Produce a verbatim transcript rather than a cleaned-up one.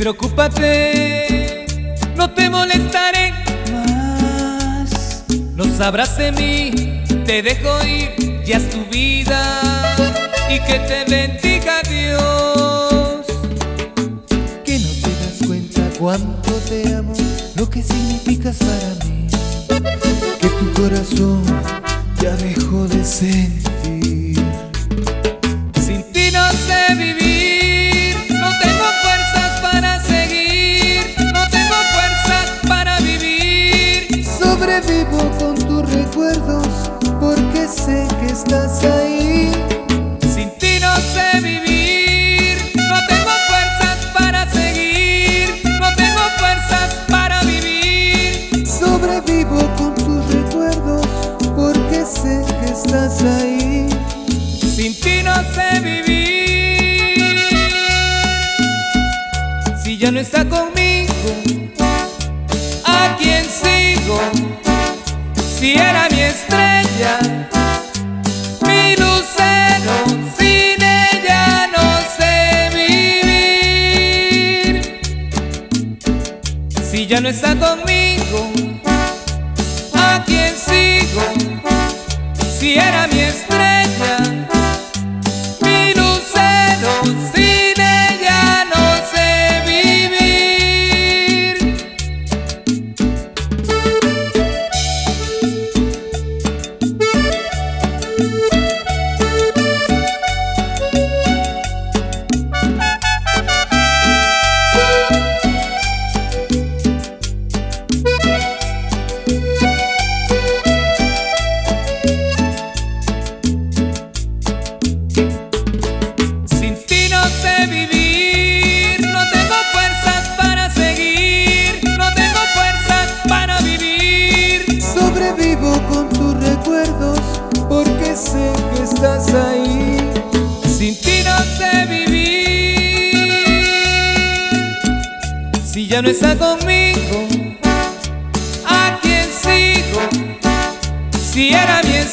Despreocúpate, no te molestaré más. No sabrás de mí, te dejo ir, ya es tu vida. Y que te bendiga Dios. Que no te das cuenta cuánto te amo, lo que significas para mí. Que tu corazón ya dejó de sentir. Sin ti no sé vivir, no tengo fuerzas para seguir, no tengo fuerzas para vivir. Sobrevivo con tus recuerdos porque sé que estás ahí. Sin ti no sé vivir, no tengo fuerzas para seguir, no tengo fuerzas para vivir. Sobrevivo con tus recuerdos porque sé que estás ahí. Sin ti no sé vivir. Si ya no está conmigo, ¿a quién sigo? Si era mi estrella, mi lucero, sin ella no sé vivir. Si ya no está conmigo, ¿a quién sigo? Si era mi estrella, mi lucero, sin ella no sé vivir. Sin ti no sé vivir, no tengo fuerzas para seguir, no tengo fuerzas para vivir. Sobrevivo con tus recuerdos porque sé que estás ahí. Sin ti no sé vivir. Si ya no está conmigo, ¿a quién sigo? Si era mi